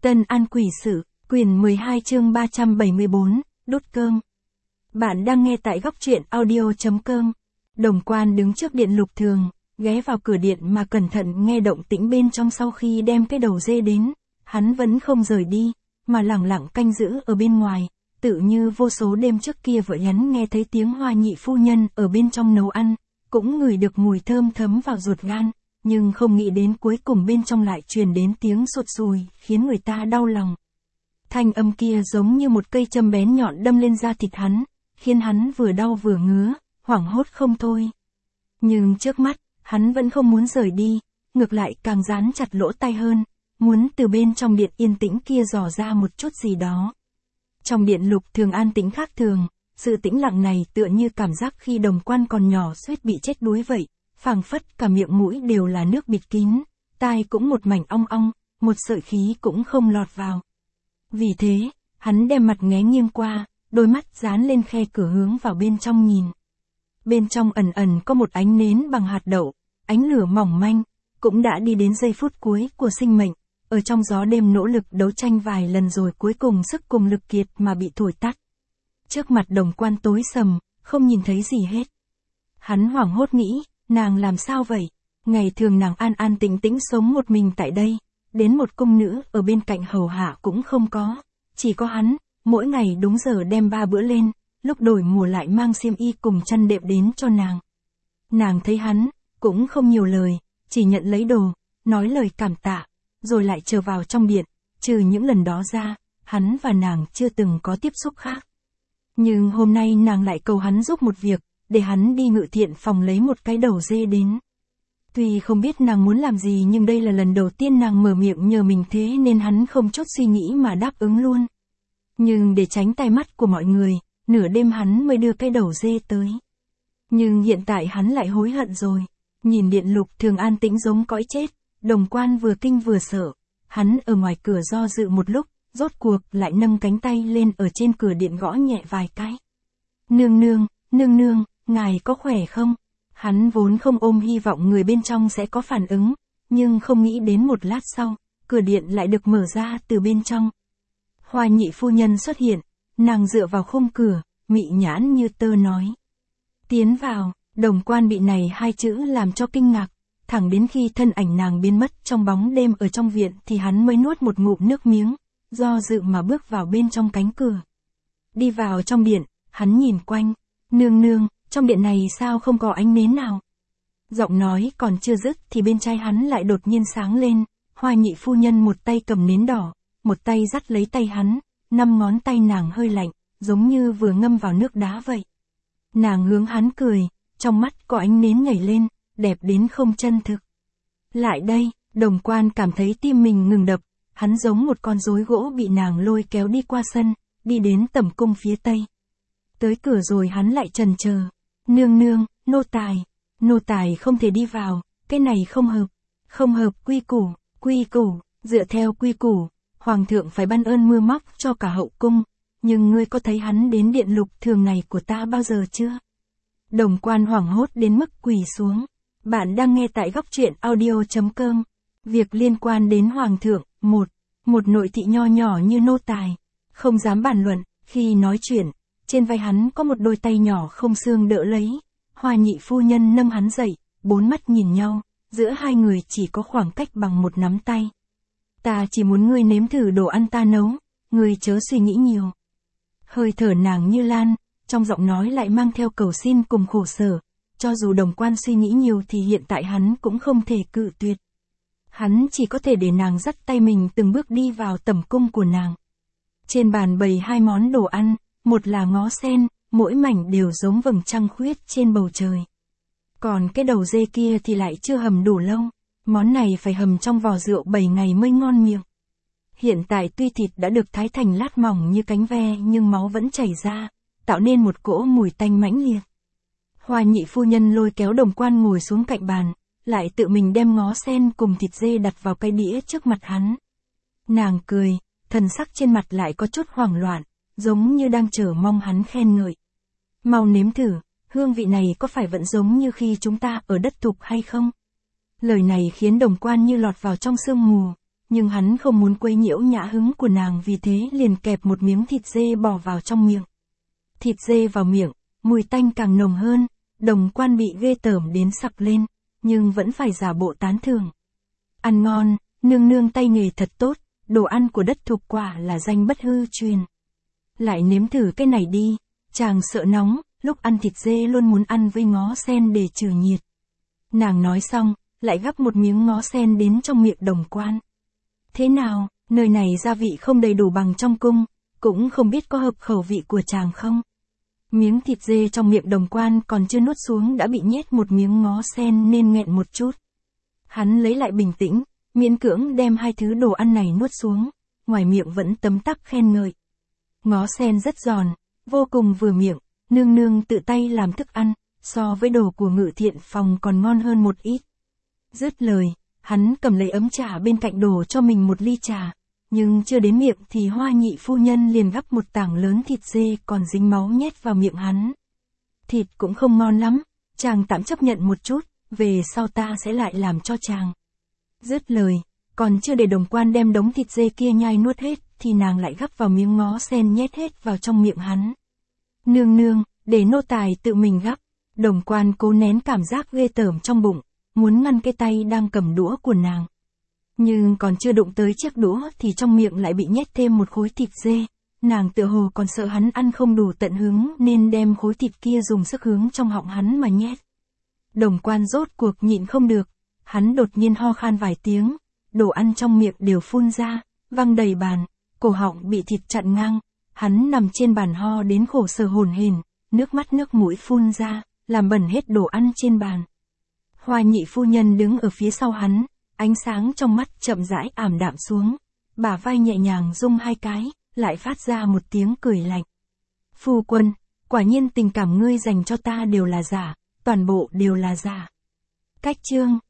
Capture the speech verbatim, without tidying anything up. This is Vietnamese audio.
Tân An Quỷ Sự, quyển mười hai chương ba trăm bảy mươi bốn, đốt cơm. Bạn đang nghe tại góc truyện audio.com. Đồng Quan đứng trước điện Lục Thường, ghé vào cửa điện mà cẩn thận nghe động tĩnh bên trong. Sau khi đem cái đầu dê đến, hắn vẫn không rời đi, mà lẳng lặng canh giữ ở bên ngoài, tự như vô số đêm trước kia vợ hắn nghe thấy tiếng Hoa Nhị phu nhân ở bên trong nấu ăn, cũng ngửi được mùi thơm thấm vào ruột gan, nhưng không nghĩ đến cuối cùng bên trong lại truyền đến tiếng sụt sùi, khiến người ta đau lòng. Thanh âm kia giống như một cây châm bén nhọn đâm lên da thịt hắn, khiến hắn vừa đau vừa ngứa, hoảng hốt không thôi. Nhưng trước mắt, hắn vẫn không muốn rời đi, ngược lại càng dán chặt lỗ tai hơn, muốn từ bên trong điện yên tĩnh kia dò ra một chút gì đó. Trong điện Lục Thường an tĩnh khác thường, sự tĩnh lặng này tựa như cảm giác khi Đồng Quan còn nhỏ suýt bị chết đuối vậy, phảng phất cả miệng mũi đều là nước bịt kín, tai cũng một mảnh ong ong, một sợi khí cũng không lọt vào. Vì thế, hắn đem mặt nghé nghiêng qua, đôi mắt dán lên khe cửa hướng vào bên trong nhìn. Bên trong ẩn ẩn có một ánh nến bằng hạt đậu, ánh lửa mỏng manh, cũng đã đi đến giây phút cuối của sinh mệnh, ở trong gió đêm nỗ lực đấu tranh vài lần rồi cuối cùng sức cùng lực kiệt mà bị thổi tắt. Trước mặt Đồng Quan tối sầm, không nhìn thấy gì hết. Hắn hoảng hốt nghĩ, nàng làm sao vậy? Ngày thường nàng an an tĩnh tĩnh sống một mình tại đây, đến một cung nữ ở bên cạnh hầu hạ cũng không có, chỉ có hắn, mỗi ngày đúng giờ đem ba bữa lên, lúc đổi mùa lại mang xiêm y cùng chăn đệm đến cho nàng. Nàng thấy hắn, cũng không nhiều lời, chỉ nhận lấy đồ, nói lời cảm tạ, rồi lại trở vào trong điện, trừ những lần đó ra, hắn và nàng chưa từng có tiếp xúc khác. Nhưng hôm nay nàng lại cầu hắn giúp một việc, để hắn đi Ngự Thiện phòng lấy một cái đầu dê đến. Tuy không biết nàng muốn làm gì nhưng đây là lần đầu tiên nàng mở miệng nhờ mình thế nên hắn không chút suy nghĩ mà đáp ứng luôn. Nhưng để tránh tai mắt của mọi người, nửa đêm hắn mới đưa cái đầu dê tới. Nhưng hiện tại hắn lại hối hận rồi. Nhìn điện Lục Thường an tĩnh giống cõi chết, Đồng Quan vừa kinh vừa sợ. Hắn ở ngoài cửa do dự một lúc, rốt cuộc lại nâng cánh tay lên ở trên cửa điện gõ nhẹ vài cái. Nương nương, nương nương, ngài có khỏe không? Hắn vốn không ôm hy vọng người bên trong sẽ có phản ứng, nhưng không nghĩ đến một lát sau, cửa điện lại được mở ra từ bên trong. Hoa Nhị phu nhân xuất hiện, nàng dựa vào khung cửa, mị nhãn như tơ nói. Tiến vào. Đồng Quan bị này hai chữ làm cho kinh ngạc, thẳng đến khi thân ảnh nàng biến mất trong bóng đêm ở trong viện thì hắn mới nuốt một ngụm nước miếng, do dự mà bước vào bên trong cánh cửa. Đi vào trong điện, hắn nhìn quanh, nương nương, trong điện này sao không có ánh nến nào? Giọng nói còn chưa dứt thì bên trai hắn lại đột nhiên sáng lên, Hoa Nhị phu nhân một tay cầm nến đỏ, một tay dắt lấy tay hắn, năm ngón tay nàng hơi lạnh, giống như vừa ngâm vào nước đá vậy. Nàng hướng hắn cười, trong mắt có ánh nến nhảy lên, đẹp đến không chân thực. Lại đây, Đồng Quan cảm thấy tim mình ngừng đập, hắn giống một con rối gỗ bị nàng lôi kéo đi qua sân, đi đến tẩm cung phía tây. Tới cửa rồi hắn lại chần chờ. Nương nương, nô tài, nô tài không thể đi vào, cái này không hợp, không hợp quy củ, quy củ, dựa theo quy củ, hoàng thượng phải ban ơn mưa móc cho cả hậu cung, nhưng ngươi có thấy hắn đến điện Lục Thường này của ta bao giờ chưa? Đồng Quan hoảng hốt đến mức quỳ xuống. Bạn đang nghe tại góc truyện audio.com. Việc liên quan đến hoàng thượng, một, một nội thị nho nhỏ như nô tài, không dám bàn luận, khi nói chuyện, trên vai hắn có một đôi tay nhỏ không xương đỡ lấy. Hoa Nhị phu nhân nâng hắn dậy, bốn mắt nhìn nhau, giữa hai người chỉ có khoảng cách bằng một nắm tay. Ta chỉ muốn ngươi nếm thử đồ ăn ta nấu, ngươi chớ suy nghĩ nhiều. Hơi thở nàng như lan, trong giọng nói lại mang theo cầu xin cùng khổ sở, cho dù Đồng Quan suy nghĩ nhiều thì hiện tại hắn cũng không thể cự tuyệt. Hắn chỉ có thể để nàng dắt tay mình từng bước đi vào tẩm cung của nàng. Trên bàn bày hai món đồ ăn, một là ngó sen, mỗi mảnh đều giống vầng trăng khuyết trên bầu trời. Còn cái đầu dê kia thì lại chưa hầm đủ lâu, món này phải hầm trong vò rượu bảy ngày mới ngon miệng. Hiện tại tuy thịt đã được thái thành lát mỏng như cánh ve nhưng máu vẫn chảy ra, tạo nên một cỗ mùi tanh mãnh liệt. Hoa Nhị phu nhân lôi kéo Đồng Quan ngồi xuống cạnh bàn, lại tự mình đem ngó sen cùng thịt dê đặt vào cái đĩa trước mặt hắn. Nàng cười, thần sắc trên mặt lại có chút hoảng loạn, giống như đang chờ mong hắn khen ngợi. Mau nếm thử, hương vị này có phải vẫn giống như khi chúng ta ở đất Thục hay không? Lời này khiến Đồng Quan như lọt vào trong sương mù, nhưng hắn không muốn quấy nhiễu nhã hứng của nàng, vì thế liền kẹp một miếng thịt dê bỏ vào trong miệng. Thịt dê vào miệng, mùi tanh càng nồng hơn, Đồng Quan bị ghê tởm đến sặc lên, nhưng vẫn phải giả bộ tán thưởng. Ăn ngon, nương nương tay nghề thật tốt, đồ ăn của đất Thục quả là danh bất hư truyền. Lại nếm thử cái này đi, chàng sợ nóng, lúc ăn thịt dê luôn muốn ăn với ngó sen để trừ nhiệt. Nàng nói xong, lại gắp một miếng ngó sen đến trong miệng Đồng Quan. Thế nào, nơi này gia vị không đầy đủ bằng trong cung, cũng không biết có hợp khẩu vị của chàng không? Miếng thịt dê trong miệng Đồng Quan còn chưa nuốt xuống đã bị nhét một miếng ngó sen nên nghẹn một chút. Hắn lấy lại bình tĩnh, miễn cưỡng đem hai thứ đồ ăn này nuốt xuống, ngoài miệng vẫn tấm tắc khen ngợi. Ngó sen rất giòn, vô cùng vừa miệng, nương nương tự tay làm thức ăn, so với đồ của Ngự Thiện Phòng còn ngon hơn một ít. Dứt lời, hắn cầm lấy ấm trà bên cạnh đổ cho mình một ly trà, nhưng chưa đến miệng thì Hoa Nhị phu nhân liền gắp một tảng lớn thịt dê còn dính máu nhét vào miệng hắn. Thịt cũng không ngon lắm, chàng tạm chấp nhận một chút, về sau ta sẽ lại làm cho chàng. Dứt lời, còn chưa để Đồng Quan đem đống thịt dê kia nhai nuốt hết, thì nàng lại gắp vào miếng ngó sen nhét hết vào trong miệng hắn. Nương nương, để nô tài tự mình gắp. Đồng Quan cố nén cảm giác ghê tởm trong bụng, muốn ngăn cái tay đang cầm đũa của nàng. Nhưng còn chưa đụng tới chiếc đũa thì trong miệng lại bị nhét thêm một khối thịt dê. Nàng tựa hồ còn sợ hắn ăn không đủ tận hứng nên đem khối thịt kia dùng sức hướng trong họng hắn mà nhét. Đồng Quan rốt cuộc nhịn không được, hắn đột nhiên ho khan vài tiếng, đồ ăn trong miệng đều phun ra, văng đầy bàn, cổ họng bị thịt chặn ngang, hắn nằm trên bàn ho đến khổ sở hổn hển, nước mắt nước mũi phun ra, làm bẩn hết đồ ăn trên bàn. Hoa Nhị phu nhân đứng ở phía sau hắn, ánh sáng trong mắt chậm rãi ảm đạm xuống, bả vai nhẹ nhàng rung hai cái, lại phát ra một tiếng cười lạnh. Phu quân, quả nhiên tình cảm ngươi dành cho ta đều là giả, toàn bộ đều là giả. Cách chương